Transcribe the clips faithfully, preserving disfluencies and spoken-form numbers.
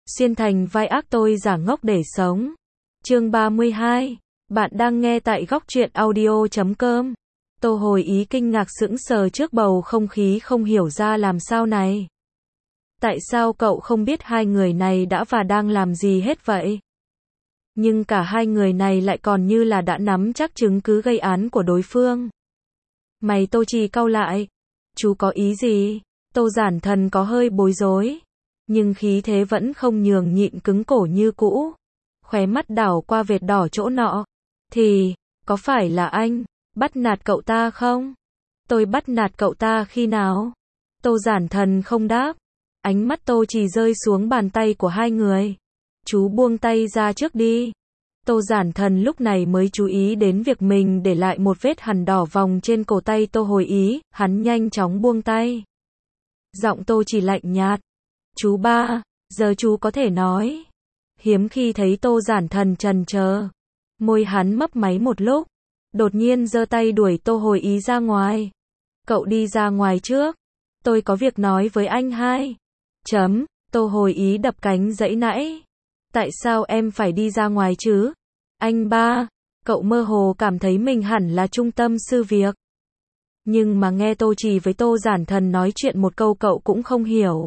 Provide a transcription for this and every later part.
Xuyên thành vai ác tôi giả ngốc để sống. Chương ba mươi hai. Bạn đang nghe tại góc truyện audio chấm com. Tô Hồi Ý kinh ngạc sững sờ trước bầu không khí không hiểu ra làm sao này. Tại sao cậu không biết hai người này đã và đang làm gì hết vậy? Nhưng cả hai người này lại còn như là đã nắm chắc chứng cứ gây án của đối phương. Mày Tô Trì cau lại. Chú có ý gì? Tô Giản Thần có hơi bối rối. Nhưng khí thế vẫn không nhường nhịn cứng cổ như cũ. Khóe mắt đảo qua vệt đỏ chỗ nọ. Thì, có phải là anh bắt nạt cậu ta không? Tôi bắt nạt cậu ta khi nào? Tô Giản Thần không đáp. Ánh mắt Tô Trì rơi xuống bàn tay của hai người. Chú buông tay ra trước đi. Tô Giản Thần lúc này mới chú ý đến việc mình để lại một vết hằn đỏ vòng trên cổ tay Tô Hồi Ý, hắn nhanh chóng buông tay. Giọng Tô Trì lạnh nhạt. Chú ba, giờ chú có thể nói. Hiếm khi thấy Tô Giản Thần chần chờ. Môi hắn mấp máy một lúc. Đột nhiên giơ tay đuổi Tô Hồi Ý ra ngoài. Cậu đi ra ngoài trước. Tôi có việc nói với anh hai. Chấm, Tô Hồi Ý đập cánh giãy nãy. Tại sao em phải đi ra ngoài chứ? Anh ba, cậu mơ hồ cảm thấy mình hẳn là trung tâm sự việc. Nhưng mà nghe Tô Trì với Tô Giản Thần nói chuyện một câu cậu cũng không hiểu.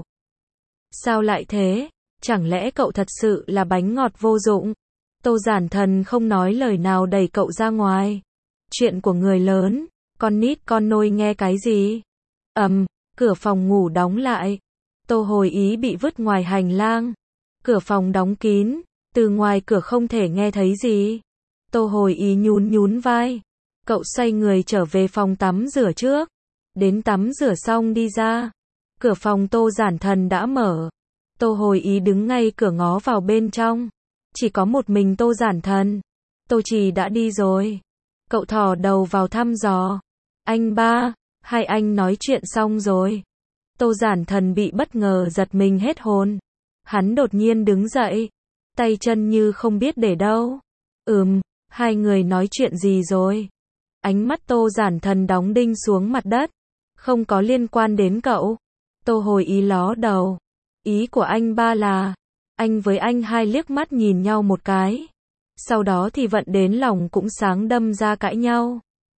Sao lại thế? Chẳng lẽ cậu thật sự là bánh ngọt vô dụng? Tô Giản Thần không nói lời nào đẩy cậu ra ngoài. Chuyện của người lớn, con nít con nôi nghe cái gì? Ầm, cửa phòng ngủ đóng lại. Tô Hồi Ý bị vứt ngoài hành lang. Cửa phòng đóng kín, từ ngoài cửa không thể nghe thấy gì. Tô Hồi Ý nhún nhún vai. Cậu xoay người trở về phòng tắm rửa trước. Đến tắm rửa xong đi ra. Cửa phòng Tô Giản Thần đã mở. Tô Hồi Ý đứng ngay cửa ngó vào bên trong. Chỉ có một mình Tô Giản Thần. Tô Trì đã đi rồi. Cậu thò đầu vào thăm dò. Anh ba, hai anh nói chuyện xong rồi. Tô Giản Thần bị bất ngờ giật mình hết hồn. Hắn đột nhiên đứng dậy. Tay chân như không biết để đâu. Ừm, hai người nói chuyện gì rồi? Ánh mắt Tô Giản Thần đóng đinh xuống mặt đất. Không có liên quan đến cậu. Tô Hồi Ý ló đầu. Ý của anh ba là, anh với anh hai liếc mắt nhìn nhau một cái. Sau đó thì vận đến lòng cũng sáng đâm ra cãi nhau.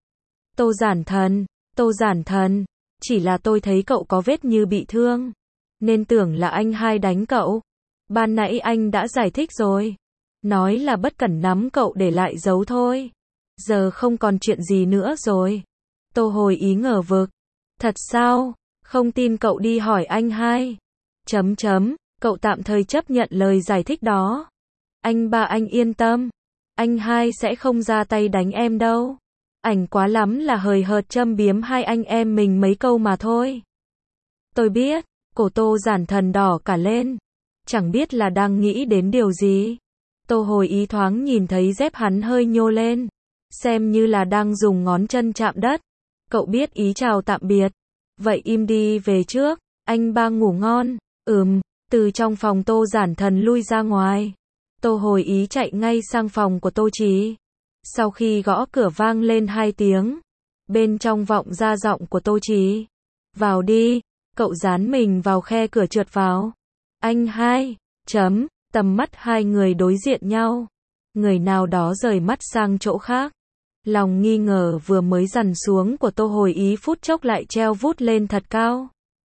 Tô Giản Thần, Tô Giản Thần, chỉ là tôi thấy cậu có vết như bị thương. Nên tưởng là anh hai đánh cậu. Ban nãy anh đã giải thích rồi. Nói là bất cẩn nắm cậu để lại dấu thôi. Giờ không còn chuyện gì nữa rồi. Tô Hồi Ý ngờ vực. Thật sao? Không tin cậu đi hỏi anh hai. Chấm chấm, cậu tạm thời chấp nhận lời giải thích đó. Anh ba anh yên tâm. Anh hai sẽ không ra tay đánh em đâu. Ảnh quá lắm là hời hợt châm biếm hai anh em mình mấy câu mà thôi. Tôi biết, cổ Tô Giản Thần đỏ cả lên. Chẳng biết là đang nghĩ đến điều gì. Tô Hồi Ý thoáng nhìn thấy dép hắn hơi nhô lên. Xem như là đang dùng ngón chân chạm đất. Cậu biết ý chào tạm biệt. Vậy im đi về trước, anh ba ngủ ngon. Ừm, từ trong phòng Tô Giản Thần lui ra ngoài. Tô Hồi Ý chạy ngay sang phòng của Tô Trì. Sau khi gõ cửa vang lên hai tiếng. Bên trong vọng ra giọng của Tô Trì. Vào đi, cậu dán mình vào khe cửa trượt vào. Anh hai, chấm, tầm mắt hai người đối diện nhau. Người nào đó rời mắt sang chỗ khác. Lòng nghi ngờ vừa mới dằn xuống của Tô Hồi Ý phút chốc lại treo vút lên thật cao.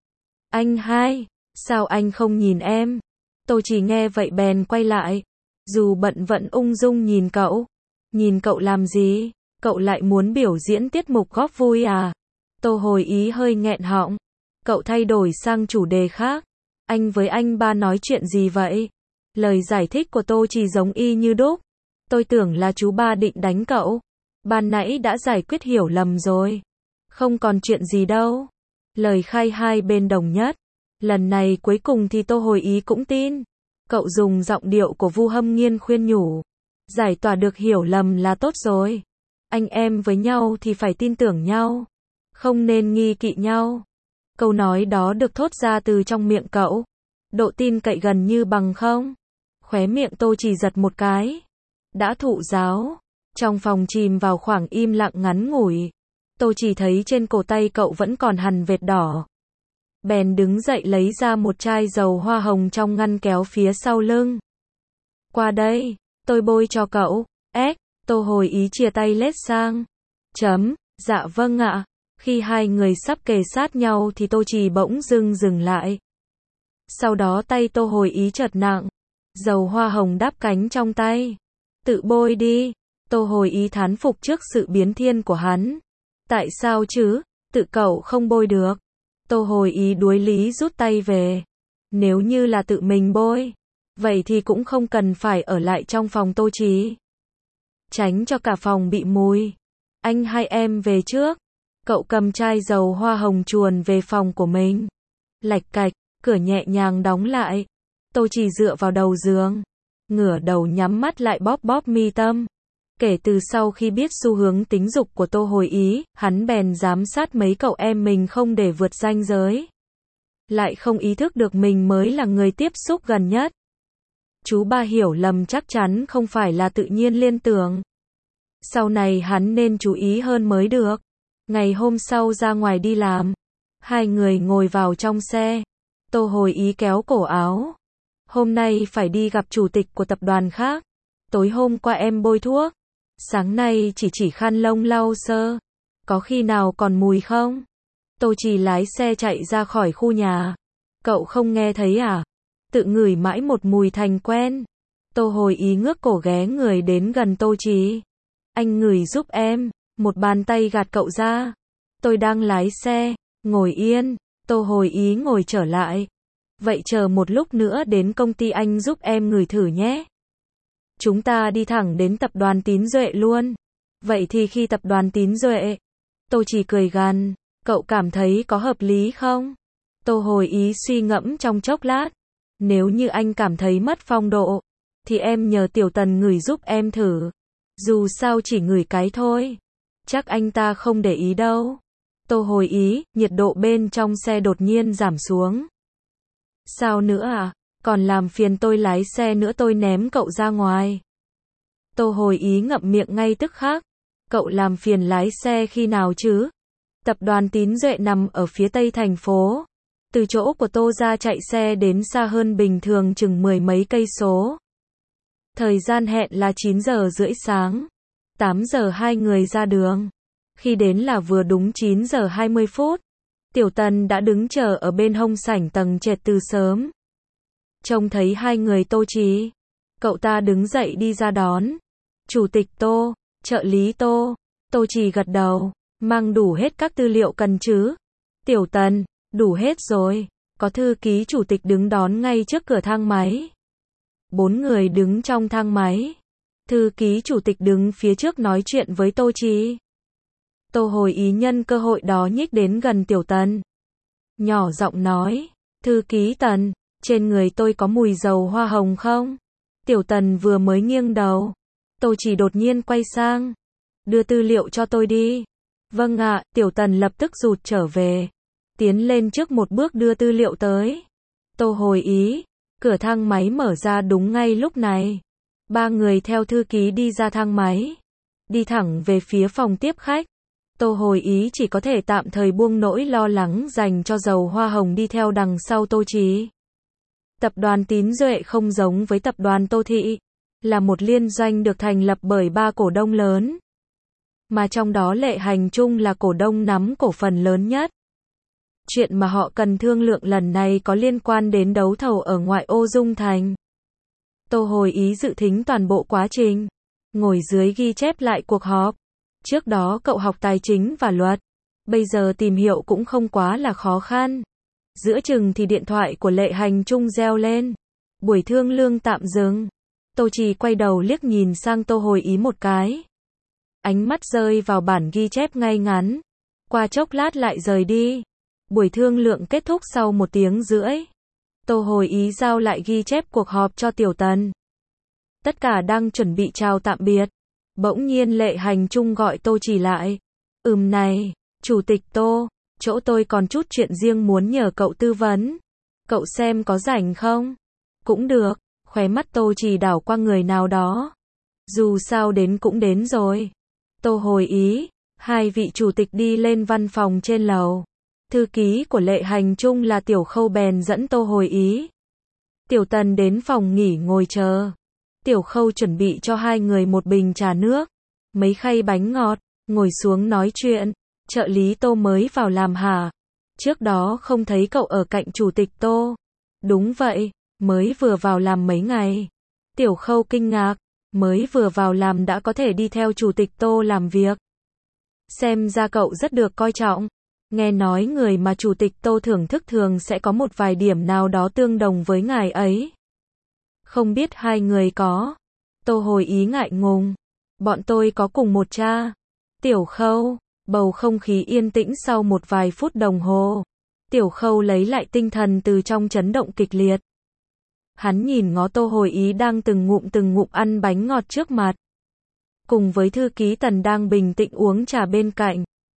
Anh hai, sao anh không nhìn em? Tô Trì nghe vậy bèn quay lại. Dù bận vẫn ung dung nhìn cậu. Nhìn cậu làm gì? Cậu lại muốn biểu diễn tiết mục góp vui à? Tô Hồi Ý hơi nghẹn họng. Cậu thay đổi sang chủ đề khác. Anh với anh ba nói chuyện gì vậy? Lời giải thích của Tô Trì giống y như đúc. Tôi tưởng là chú ba định đánh cậu. Ban nãy đã giải quyết hiểu lầm rồi. Không còn chuyện gì đâu. Lời khai hai bên đồng nhất. Lần này cuối cùng thì Tô Hồi Ý cũng tin. Cậu dùng giọng điệu của Vu Hâm Nghiên khuyên nhủ. Giải tỏa được hiểu lầm là tốt rồi. Anh em với nhau thì phải tin tưởng nhau. Không nên nghi kỵ nhau. Câu nói đó được thốt ra từ trong miệng cậu. Độ tin cậy gần như bằng không. Khóe miệng Tô Trì giật một cái. Đã thụ giáo. Trong phòng chìm vào khoảng im lặng ngắn ngủi. Tô Trì thấy trên cổ tay cậu vẫn còn hằn vệt đỏ. bèn đứng dậy lấy ra một chai dầu hoa hồng trong ngăn kéo phía sau lưng. Qua đây, tôi bôi cho cậu. Ếch, Tô hồi ý chia tay lết sang. Chấm, dạ vâng ạ. Khi hai người sắp kề sát nhau thì Tô Trì bỗng dưng dừng lại. Sau đó tay Tô hồi ý chợt nặng. Dầu hoa hồng đáp cánh trong tay. Tự bôi đi. Tô hồi ý thán phục trước sự biến thiên của hắn. Tại sao chứ, tự cậu không bôi được. Tô hồi ý đuối lý rút tay về. Nếu như là tự mình bôi, vậy thì cũng không cần phải ở lại trong phòng Tô Trì. Tránh cho cả phòng bị mùi. Anh hai em về trước. Cậu cầm chai dầu hoa hồng chuồn về phòng của mình. Lạch cạch, cửa nhẹ nhàng đóng lại. Tô Trì dựa vào đầu giường, ngửa đầu nhắm mắt lại bóp bóp mi tâm. Kể từ sau khi biết xu hướng tính dục của Tô hồi ý, hắn bèn giám sát mấy cậu em mình không để vượt ranh giới. Lại không ý thức được mình mới là người tiếp xúc gần nhất. Chú ba hiểu lầm chắc chắn không phải là tự nhiên liên tưởng. Sau này hắn nên chú ý hơn mới được. Ngày hôm sau ra ngoài đi làm, hai người ngồi vào trong xe. Tô hồi ý kéo cổ áo. Hôm nay phải đi gặp chủ tịch của tập đoàn khác. Tối hôm qua em bôi thuốc. Sáng nay chỉ chỉ khăn lông lau sơ. Có khi nào còn mùi không? Tô Trì lái xe chạy ra khỏi khu nhà. Cậu không nghe thấy à? Tự ngửi mãi một mùi thành quen. Tô hồi ý ngước cổ ghé người đến gần Tô Trì. Anh ngửi giúp em. Một bàn tay gạt cậu ra. Tôi đang lái xe. Ngồi yên. Tô hồi ý ngồi trở lại. Vậy chờ một lúc nữa đến công ty anh giúp em ngửi thử nhé. Chúng ta đi thẳng đến tập đoàn Tín Duệ luôn. Vậy thì khi tập đoàn Tín Duệ. Tô Trì cười gằn. Cậu cảm thấy có hợp lý không? Tô hồi ý suy ngẫm trong chốc lát. Nếu như anh cảm thấy mất phong độ, thì em nhờ Tiểu Tần ngửi giúp em thử. Dù sao chỉ ngửi cái thôi. Chắc anh ta không để ý đâu. Tô hồi ý, nhiệt độ bên trong xe đột nhiên giảm xuống. Sao nữa à? Còn làm phiền tôi lái xe nữa tôi ném cậu ra ngoài. Tô hồi ý ngậm miệng ngay tức khắc. Cậu làm phiền lái xe khi nào chứ? Tập đoàn Tín Duệ nằm ở phía tây thành phố. Từ chỗ của Tô ra chạy xe đến xa hơn bình thường chừng mười mấy cây số. Thời gian hẹn là chín giờ rưỡi sáng. tám giờ hai người ra đường. Khi đến là vừa đúng chín giờ hai mươi phút. Tiểu Tần đã đứng chờ ở bên hông sảnh tầng trệt từ sớm. Trông thấy hai người Tô Trì. Cậu ta đứng dậy đi ra đón. Chủ tịch Tô, trợ lý Tô. Tô Trì gật đầu. Mang đủ hết các tư liệu cần chứ? Tiểu Tần, đủ hết rồi. Có thư ký chủ tịch đứng đón ngay trước cửa thang máy. Bốn người đứng trong thang máy. Thư ký chủ tịch đứng phía trước nói chuyện với Tô Trì. Tô hồi ý nhân cơ hội đó nhích đến gần Tiểu Tần. Nhỏ giọng nói. Thư ký Tần, trên người tôi có mùi dầu hoa hồng không? Tiểu Tần vừa mới nghiêng đầu. Tô Trì đột nhiên quay sang. Đưa tư liệu cho tôi đi. Vâng ạ, Tiểu Tần lập tức rụt trở về. Tiến lên trước một bước đưa tư liệu tới. Tô hồi ý. Cửa thang máy mở ra đúng ngay lúc này. Ba người theo thư ký đi ra thang máy. Đi thẳng về phía phòng tiếp khách. Tô hồi ý chỉ có thể tạm thời buông nỗi lo lắng dành cho dầu hoa hồng đi theo đằng sau Tô Trì. Tập đoàn Tín Duệ không giống với tập đoàn Tô Thị. Là một liên doanh được thành lập bởi ba cổ đông lớn. Mà trong đó Lệ Hành Trung là cổ đông nắm cổ phần lớn nhất. Chuyện mà họ cần thương lượng lần này có liên quan đến đấu thầu ở ngoại ô Dung Thành. Tô hồi ý dự thính toàn bộ quá trình. Ngồi dưới ghi chép lại cuộc họp. Trước đó cậu học tài chính và luật. Bây giờ tìm hiểu cũng không quá là khó khăn. Giữa chừng thì điện thoại của Lệ Hành Trung reo lên. Buổi thương lương tạm dừng. Tô Trì quay đầu liếc nhìn sang Tô hồi ý một cái. Ánh mắt rơi vào bản ghi chép ngay ngắn. Qua chốc lát lại rời đi. Buổi thương lượng kết thúc sau một tiếng rưỡi. Tô hồi ý giao lại ghi chép cuộc họp cho Tiểu Tần. Tất cả đang chuẩn bị chào tạm biệt. Bỗng nhiên Lệ Hành Trung gọi Tô Trì lại. Ừm này, Chủ tịch Tô, chỗ tôi còn chút chuyện riêng muốn nhờ cậu tư vấn. Cậu xem có rảnh không? Cũng được, khóe mắt Tô Trì đảo qua người nào đó. Dù sao đến cũng đến rồi. Tô hồi ý, hai vị chủ tịch đi lên văn phòng trên lầu. Thư ký của Lệ Hành Trung là Tiểu Khâu bèn dẫn Tô Hồi Ý, Tiểu Tần đến phòng nghỉ ngồi chờ. Tiểu Khâu chuẩn bị cho hai người một bình trà nước, mấy khay bánh ngọt, ngồi xuống nói chuyện. Trợ lý Tô mới vào làm hả? Trước đó không thấy cậu ở cạnh chủ tịch Tô. Đúng vậy, mới vừa vào làm mấy ngày. Tiểu Khâu kinh ngạc, mới vừa vào làm đã có thể đi theo chủ tịch Tô làm việc. Xem ra cậu rất được coi trọng. Nghe nói người mà chủ tịch Tô thưởng thức thường sẽ có một vài điểm nào đó tương đồng với ngài ấy. Không biết hai người có. Tô Hồi Ý ngại ngùng. Bọn tôi có cùng một cha. Tiểu Khâu, bầu không khí yên tĩnh sau một vài phút đồng hồ. Tiểu Khâu lấy lại tinh thần từ trong chấn động kịch liệt. Hắn nhìn ngó Tô Hồi Ý đang từng ngụm từng ngụm ăn bánh ngọt trước mặt. Cùng với thư ký Tần đang bình tĩnh uống trà bên cạnh.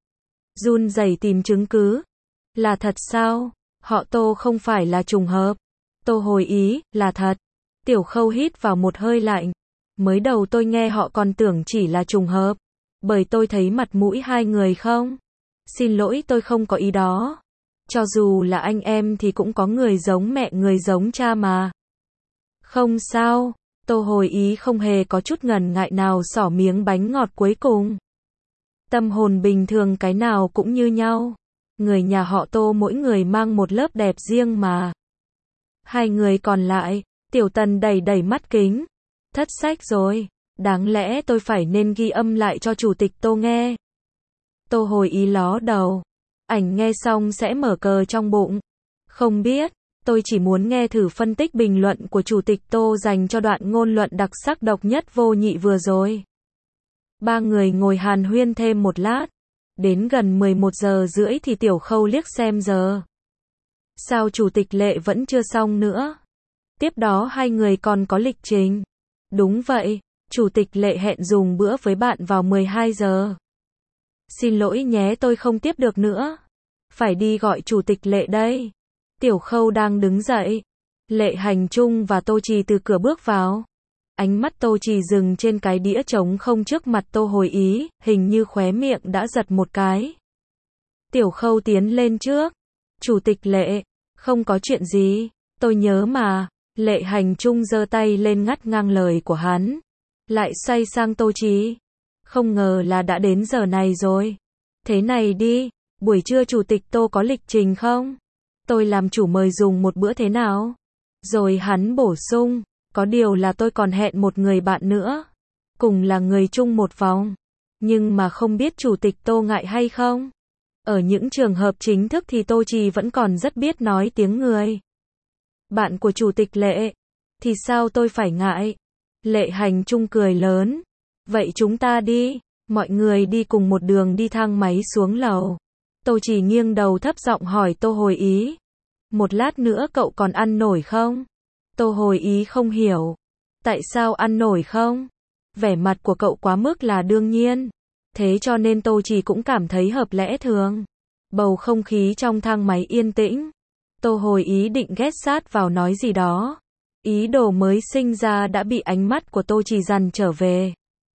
Run rẩy tìm chứng cứ. Là thật sao? Họ Tô không phải là trùng hợp. Tô Hồi Ý, là thật. Tiểu Khâu hít vào một hơi lạnh. Mới đầu tôi nghe họ còn tưởng chỉ là trùng hợp. Bởi tôi thấy mặt mũi hai người không? Xin lỗi, tôi không có ý đó. Cho dù là anh em thì cũng có người giống mẹ người giống cha mà. Không sao. Tô Hồi Ý không hề có chút ngần ngại nào xỏ miếng bánh ngọt cuối cùng. Tâm hồn bình thường cái nào cũng như nhau. Người nhà họ Tô mỗi người mang một lớp đẹp riêng mà. Hai người còn lại, Tiểu Tần đẩy đẩy mắt kính. Thất sách rồi, đáng lẽ tôi phải nên ghi âm lại cho chủ tịch Tô nghe. Tô Hồi Ý ló đầu. Ảnh nghe xong sẽ mở cờ trong bụng. Không biết, tôi chỉ muốn nghe thử phân tích bình luận của chủ tịch Tô dành cho đoạn ngôn luận đặc sắc độc nhất vô nhị vừa rồi. Ba người ngồi hàn huyên thêm một lát. Đến gần mười một giờ rưỡi thì Tiểu Khâu liếc xem giờ. Sao chủ tịch Lệ vẫn chưa xong nữa? Tiếp đó hai người còn có lịch trình. Đúng vậy, chủ tịch Lệ hẹn dùng bữa với bạn vào mười hai giờ. Xin lỗi nhé, tôi không tiếp được nữa. Phải đi gọi chủ tịch Lệ đây. Tiểu Khâu đang đứng dậy. Lệ Hành Trung và Tô Trì từ cửa bước vào. Ánh mắt Tô Trì dừng trên cái đĩa trống không trước mặt Tô Hồi Ý, hình như khóe miệng đã giật một cái. Tiểu Khâu tiến lên trước. Chủ tịch Lệ, không có chuyện gì, tôi nhớ mà. Lệ Hành Trung giơ tay lên ngắt ngang lời của hắn. Lại xoay sang Tô Trì. Không ngờ là đã đến giờ này rồi. Thế này đi, buổi trưa chủ tịch Tô có lịch trình không? Tôi làm chủ mời dùng một bữa thế nào? Rồi hắn bổ sung, có điều là tôi còn hẹn một người bạn nữa. Cùng là người chung một vòng. Nhưng mà không biết chủ tịch Tô ngại hay không? Ở những trường hợp chính thức thì Tô Trì vẫn còn rất biết nói tiếng người. Bạn của chủ tịch Lệ. Thì sao tôi phải ngại? Lệ Hành Trung cười lớn. Vậy chúng ta đi. Mọi người đi cùng một đường đi thang máy xuống lầu. Tô Trì nghiêng đầu thấp giọng hỏi Tô Hồi Ý. Một lát nữa cậu còn ăn nổi không? Tô Hồi Ý không hiểu. Tại sao ăn nổi không? Vẻ mặt của cậu quá mức là đương nhiên. Thế cho nên Tô Trì cũng cảm thấy hợp lẽ thường. Bầu không khí trong thang máy yên tĩnh. Tô Hồi Ý định ghé sát vào nói gì đó. Ý đồ mới sinh ra đã bị ánh mắt của Tô Trì dằn trở về.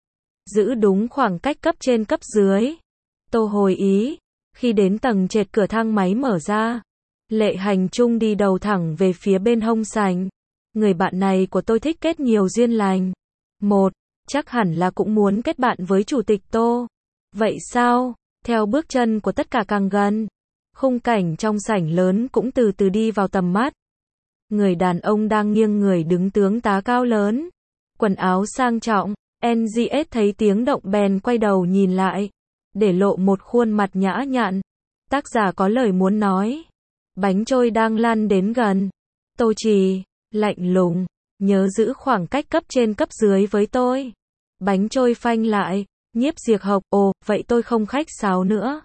Giữ đúng khoảng cách cấp trên cấp dưới. Tô Hồi Ý. Khi đến tầng trệt cửa thang máy mở ra. Lệ Hành Trung đi đầu thẳng về phía bên hông sảnh. Người bạn này của tôi thích kết nhiều duyên lành. Một, chắc hẳn là cũng muốn kết bạn với chủ tịch Tô. Vậy sao? Theo bước chân của tất cả càng gần. Khung cảnh trong sảnh lớn cũng từ từ đi vào tầm mắt. Người đàn ông đang nghiêng người đứng tướng tá cao lớn. Quần áo sang trọng. en giê ét thấy tiếng động bèn quay đầu nhìn lại. Để lộ một khuôn mặt nhã nhặn. Tác giả có lời muốn nói. Bánh trôi đang lăn đến gần. Tô Trì, lạnh lùng, nhớ giữ khoảng cách cấp trên cấp dưới với tôi. Bánh trôi phanh lại, Nhiếp Diệp Hộc, ồ, vậy tôi không khách sáo nữa.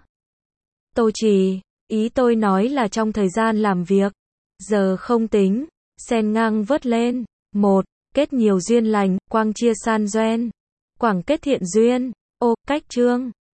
Tô Trì, ý tôi nói là trong thời gian làm việc. Giờ không tính, sen ngang vớt lên. Một, kết nhiều duyên lành, quang chia san doen. Quảng kết thiện duyên, ô, cách chương.